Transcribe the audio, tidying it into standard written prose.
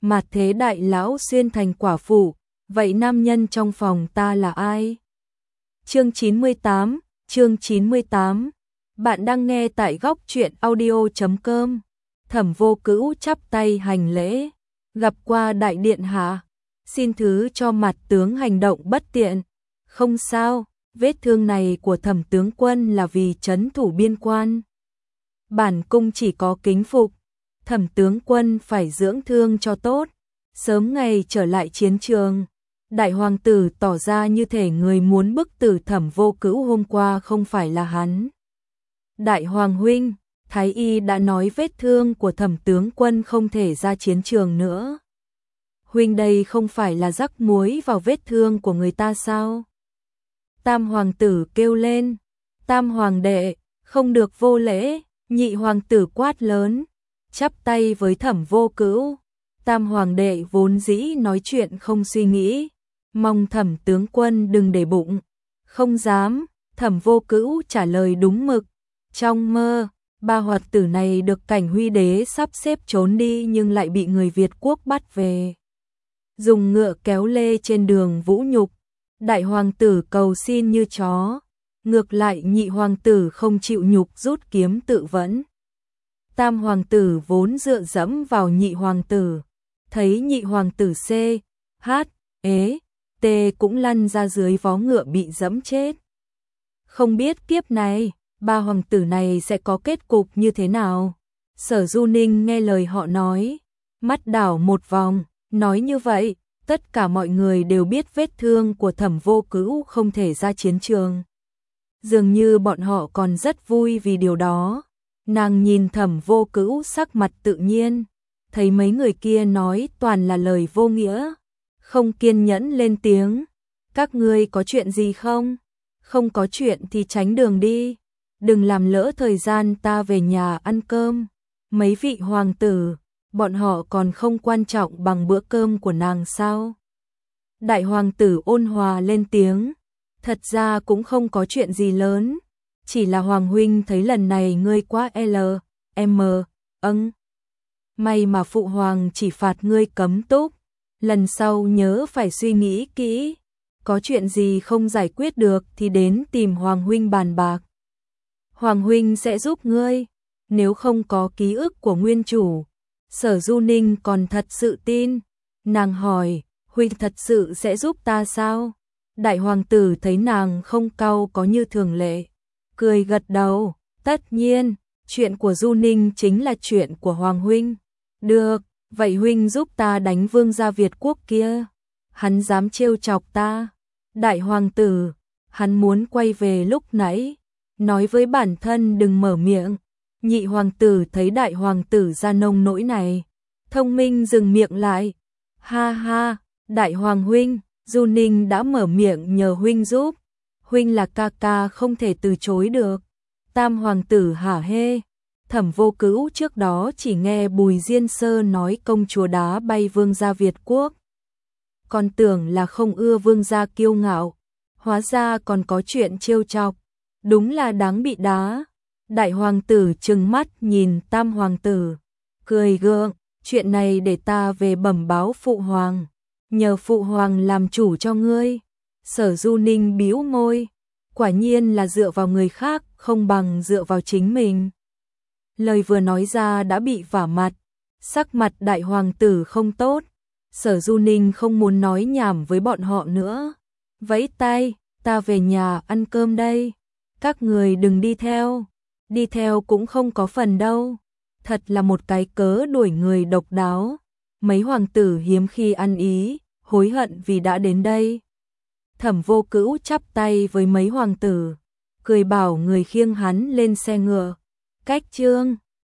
mà thế đại lão xuyên thành quả phụ, vậy nam nhân trong phòng ta là ai? Chương 98. Bạn đang nghe tại góc truyện audio.com. Thẩm Vô Cữu chắp tay hành lễ, gặp qua đại điện hạ, xin thứ cho mặt tướng hành động bất tiện. Không sao, vết thương này của Thẩm tướng quân là vì trấn thủ biên quan. Bản cung chỉ có kính phục, Thẩm tướng quân phải dưỡng thương cho tốt, sớm ngày trở lại chiến trường. Đại hoàng tử tỏ ra như thể người muốn bức tử Thẩm Vô Cữu hôm qua không phải là hắn. Đại hoàng huynh, Thái y đã nói vết thương của Thẩm tướng quân không thể ra chiến trường nữa. Huynh đây không phải là rắc muối vào vết thương của người ta sao? Tam hoàng tử kêu lên, Tam hoàng đệ, không được vô lễ. Nhị hoàng tử quát lớn, chắp tay với Thẩm Vô Cữu. Tam hoàng đệ vốn dĩ nói chuyện không suy nghĩ, mong Thẩm tướng quân đừng để bụng. Không dám, Thẩm Vô Cữu trả lời đúng mực. Trong mơ, ba hoạt tử này được Cảnh Huy đế sắp xếp trốn đi nhưng lại bị người Việt quốc bắt về. Dùng ngựa kéo lê trên đường vũ nhục, đại hoàng tử cầu xin như chó. Ngược lại nhị hoàng tử không chịu nhục rút kiếm tự vẫn. Tam hoàng tử vốn dựa dẫm vào nhị hoàng tử, thấy nhị hoàng tử C, H, ế, T cũng lăn ra dưới vó ngựa bị dẫm chết. Không biết kiếp này, ba hoàng tử này sẽ có kết cục như thế nào? Sở Du Ninh nghe lời họ nói, mắt đảo một vòng, nói như vậy, tất cả mọi người đều biết vết thương của Thẩm Vô Cữu không thể ra chiến trường. Dường như bọn họ còn rất vui vì điều đó. Nàng nhìn Thẩm Vô Cữu sắc mặt tự nhiên, thấy mấy người kia nói toàn là lời vô nghĩa, không kiên nhẫn lên tiếng. Các ngươi có chuyện gì không? Không có chuyện thì tránh đường đi, đừng làm lỡ thời gian ta về nhà ăn cơm. Mấy vị hoàng tử, bọn họ còn không quan trọng bằng bữa cơm của nàng sao? Đại hoàng tử ôn hòa lên tiếng, thật ra cũng không có chuyện gì lớn, chỉ là hoàng huynh thấy lần này ngươi quá may mà phụ hoàng chỉ phạt ngươi cấm túc, lần sau nhớ phải suy nghĩ kỹ, có chuyện gì không giải quyết được thì đến tìm hoàng huynh bàn bạc. Hoàng huynh sẽ giúp ngươi, nếu không có ký ức của nguyên chủ. Sở Du Ninh còn thật sự tin, nàng hỏi, huynh thật sự sẽ giúp ta sao? Đại hoàng tử thấy nàng không cau có như thường lệ, cười gật đầu, tất nhiên, chuyện của Du Ninh chính là chuyện của hoàng huynh. Được, vậy huynh giúp ta đánh vương gia Việt quốc kia, hắn dám trêu chọc ta. Đại hoàng tử, hắn muốn quay về lúc nãy, nói với bản thân đừng mở miệng. Nhị hoàng tử thấy đại hoàng tử ra nông nỗi này, thông minh dừng miệng lại. Ha ha, đại hoàng huynh, Du Ninh đã mở miệng nhờ huynh giúp, huynh là ca ca không thể từ chối được. Tam hoàng tử hả hê, Thẩm Vô Cữu trước đó chỉ nghe Bùi Diên Sơ nói công chúa đá bay vương gia Việt quốc, còn tưởng là không ưa vương gia kiêu ngạo, hóa ra còn có chuyện trêu chọc, đúng là đáng bị đá. Đại hoàng tử trừng mắt nhìn tam hoàng tử, cười gượng, chuyện này để ta về bẩm báo phụ hoàng, nhờ phụ hoàng làm chủ cho ngươi. Sở Du Ninh bĩu môi, quả nhiên là dựa vào người khác không bằng dựa vào chính mình. Lời vừa nói ra đã bị vả mặt, sắc mặt đại hoàng tử không tốt. Sở Du Ninh không muốn nói nhảm với bọn họ nữa, vẫy tay, ta về nhà ăn cơm đây, các người đừng đi theo. Đi theo cũng không có phần đâu, thật là một cái cớ đuổi người độc đáo. Mấy hoàng tử hiếm khi ăn ý, hối hận vì đã đến đây. Thẩm Vô Cữu chắp tay với mấy hoàng tử, cười bảo người khiêng hắn lên xe ngựa. Cách trương,